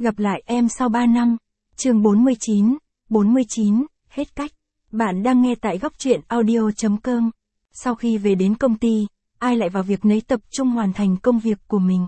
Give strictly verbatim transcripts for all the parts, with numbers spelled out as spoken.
Gặp lại em sau ba năm. Chương bốn mươi chín, bốn mươi chín, hết cách. Bạn đang nghe tại góc truyện audio.com. Sau khi về đến công ty, ai lại vào việc nấy tập trung hoàn thành công việc của mình.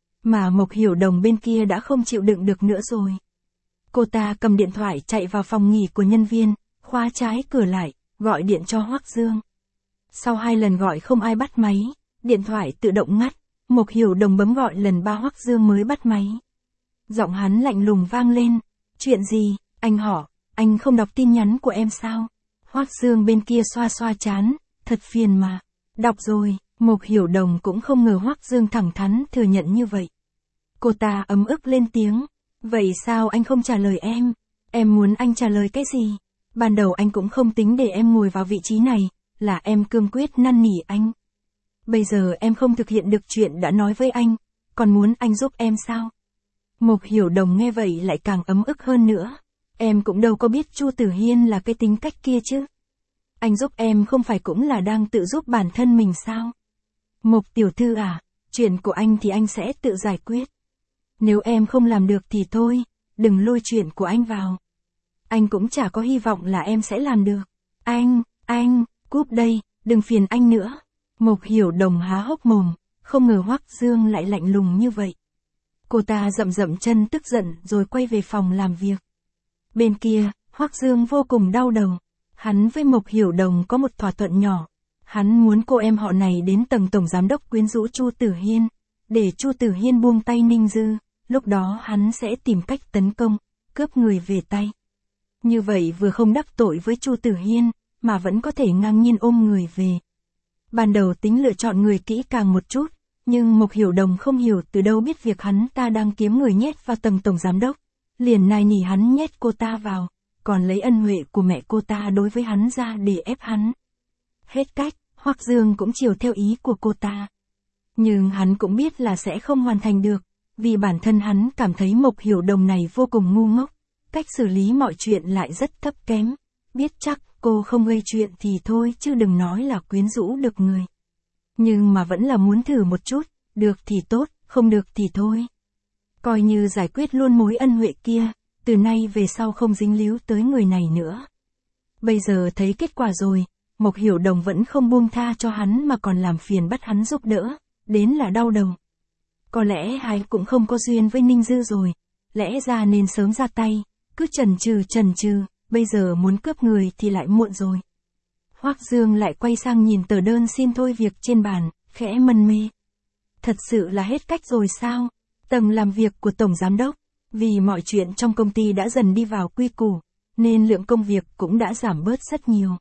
Mà Mộc Hiểu Đồng bên kia đã không chịu đựng được nữa rồi. Cô ta cầm điện thoại chạy vào phòng nghỉ của nhân viên, khóa trái cửa lại, gọi điện cho Hoắc Dương. Sau hai lần gọi không ai bắt máy, điện thoại tự động ngắt, Mộc Hiểu Đồng bấm gọi lần ba Hoắc Dương mới bắt máy. Giọng hắn lạnh lùng vang lên, chuyện gì, anh hỏi, anh không đọc tin nhắn của em sao? Hoắc Dương bên kia xoa xoa chán, thật phiền mà. Đọc rồi, Mộc Hiểu Đồng cũng không ngờ Hoắc Dương thẳng thắn thừa nhận như vậy. Cô ta ấm ức lên tiếng, vậy sao anh không trả lời em? Em muốn anh trả lời cái gì? Ban đầu anh cũng không tính để em ngồi vào vị trí này, là em cương quyết năn nỉ anh. Bây giờ em không thực hiện được chuyện đã nói với anh, còn muốn anh giúp em sao? Mộc Hiểu Đồng nghe vậy lại càng ấm ức hơn nữa. Em cũng đâu có biết Chu Tử Hiên là cái tính cách kia chứ. Anh giúp em không phải cũng là đang tự giúp bản thân mình sao? Mộc tiểu thư à, chuyện của anh thì anh sẽ tự giải quyết. Nếu em không làm được thì thôi, đừng lôi chuyện của anh vào. Anh cũng chả có hy vọng là em sẽ làm được. Anh, anh, cúp đây, đừng phiền anh nữa. Mộc Hiểu Đồng há hốc mồm, không ngờ Hoắc Dương lại lạnh lùng như vậy. Cô ta dậm dậm chân tức giận rồi quay về phòng làm việc. Bên kia, Hoắc Dương vô cùng đau đầu. Hắn với Mộc Hiểu Đồng có một thỏa thuận nhỏ. Hắn muốn cô em họ này đến tầng tổng giám đốc quyến rũ Chu Tử Hiên, để Chu Tử Hiên buông tay Ninh Dư, lúc đó hắn sẽ tìm cách tấn công, cướp người về tay. Như vậy vừa không đắc tội với Chu Tử Hiên, mà vẫn có thể ngang nhiên ôm người về. Ban đầu tính lựa chọn người kỹ càng một chút, nhưng Mộc Hiểu Đồng không hiểu từ đâu biết việc hắn ta đang kiếm người nhét vào tầng tổng giám đốc, liền nài nỉ hắn nhét cô ta vào, còn lấy ân huệ của mẹ cô ta đối với hắn ra để ép hắn. Hết cách, Hoắc Dương cũng chiều theo ý của cô ta. Nhưng hắn cũng biết là sẽ không hoàn thành được, vì bản thân hắn cảm thấy Mộc Hiểu Đồng này vô cùng ngu ngốc, cách xử lý mọi chuyện lại rất thấp kém. Biết chắc cô không gây chuyện thì thôi chứ đừng nói là quyến rũ được người. Nhưng mà vẫn là muốn thử một chút, được thì tốt, không được thì thôi. Coi như giải quyết luôn mối ân huệ kia, từ nay về sau không dính líu tới người này nữa. Bây giờ thấy kết quả rồi, Mộc Hiểu Đồng vẫn không buông tha cho hắn mà còn làm phiền bắt hắn giúp đỡ, đến là đau đầu. Có lẽ hai cũng không có duyên với Ninh Dư rồi, lẽ ra nên sớm ra tay, cứ chần chừ chần chừ, bây giờ muốn cướp người thì lại muộn rồi. Hoắc Dương lại quay sang nhìn tờ đơn xin thôi việc trên bàn, khẽ mân mê. Thật sự là hết cách rồi sao? Tầng làm việc của tổng giám đốc, vì mọi chuyện trong công ty đã dần đi vào quy củ, nên lượng công việc cũng đã giảm bớt rất nhiều.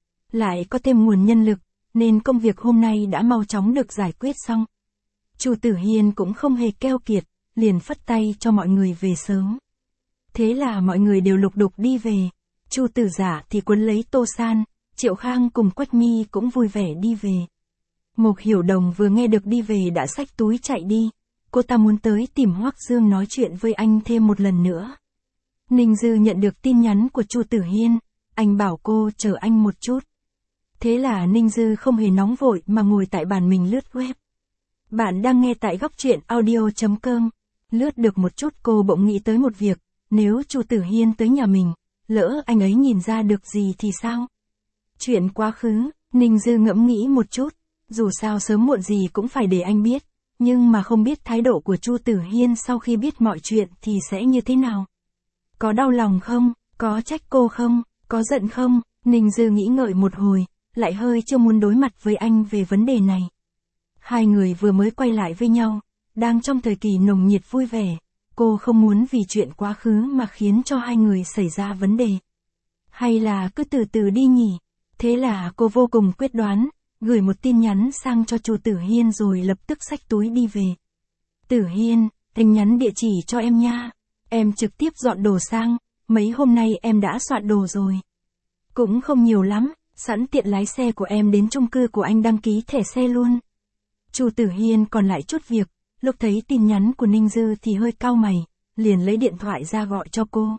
Lại có thêm nguồn nhân lực, nên công việc hôm nay đã mau chóng được giải quyết xong. Chu Tử Hiên cũng không hề keo kiệt, liền phất tay cho mọi người về sớm. Thế là mọi người đều lục đục đi về. Chu Tử Giả thì quấn lấy Tô San, Triệu Khang cùng Quách Mi cũng vui vẻ đi về. Mộc Hiểu Đồng vừa nghe được đi về đã xách túi chạy đi. Cô ta muốn tới tìm Hoắc Dương nói chuyện với anh thêm một lần nữa. Ninh Dư nhận được tin nhắn của Chu Tử Hiên, anh bảo cô chờ anh một chút. Thế là Ninh Dư không hề nóng vội mà ngồi tại bàn mình lướt web. Bạn đang nghe tại góc truyện audio.com. Lướt được một chút cô bỗng nghĩ tới một việc, nếu Chu Tử Hiên tới nhà mình, lỡ anh ấy nhìn ra được gì thì sao? Chuyện quá khứ, Ninh Dư ngẫm nghĩ một chút, dù sao sớm muộn gì cũng phải để anh biết, nhưng mà không biết thái độ của Chu Tử Hiên sau khi biết mọi chuyện thì sẽ như thế nào. Có đau lòng không? Có trách cô không? Có giận không? Ninh Dư nghĩ ngợi một hồi, lại hơi chưa muốn đối mặt với anh về vấn đề này. Hai người vừa mới quay lại với nhau, đang trong thời kỳ nồng nhiệt vui vẻ, cô không muốn vì chuyện quá khứ mà khiến cho hai người xảy ra vấn đề. Hay là cứ từ từ đi nhỉ? Thế là cô vô cùng quyết đoán, gửi một tin nhắn sang cho Chu Tử Hiên rồi lập tức xách túi đi về. Tử Hiên, anh nhắn địa chỉ cho em nha. Em trực tiếp dọn đồ sang, mấy hôm nay em đã soạn đồ rồi. Cũng không nhiều lắm, sẵn tiện lái xe của em đến chung cư của anh đăng ký thẻ xe luôn. Chu Tử Hiên còn lại chút việc, lúc thấy tin nhắn của Ninh Dư thì hơi cau mày, liền lấy điện thoại ra gọi cho cô.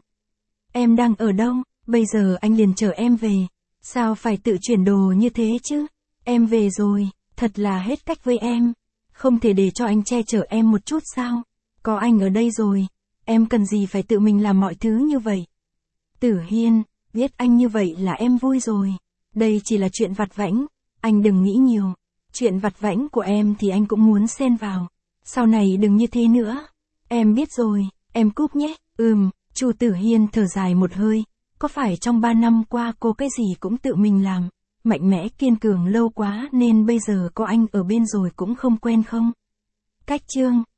Em đang ở đâu? Bây giờ anh liền chở em về. Sao phải tự chuyển đồ như thế chứ? Em về rồi, thật là hết cách với em. Không thể để cho anh che chở em một chút sao? Có anh ở đây rồi, em cần gì phải tự mình làm mọi thứ như vậy. Tử Hiên, biết anh như vậy là em vui rồi. Đây chỉ là chuyện vặt vãnh, anh đừng nghĩ nhiều. Chuyện vặt vãnh của em thì anh cũng muốn xen vào. Sau này đừng như thế nữa. Em biết rồi, em cúp nhé. Ừm, Chu Tử Hiên thở dài một hơi. Có phải trong ba năm qua cô cái gì cũng tự mình làm, mạnh mẽ kiên cường lâu quá nên bây giờ có anh ở bên rồi cũng không quen không? Cách chương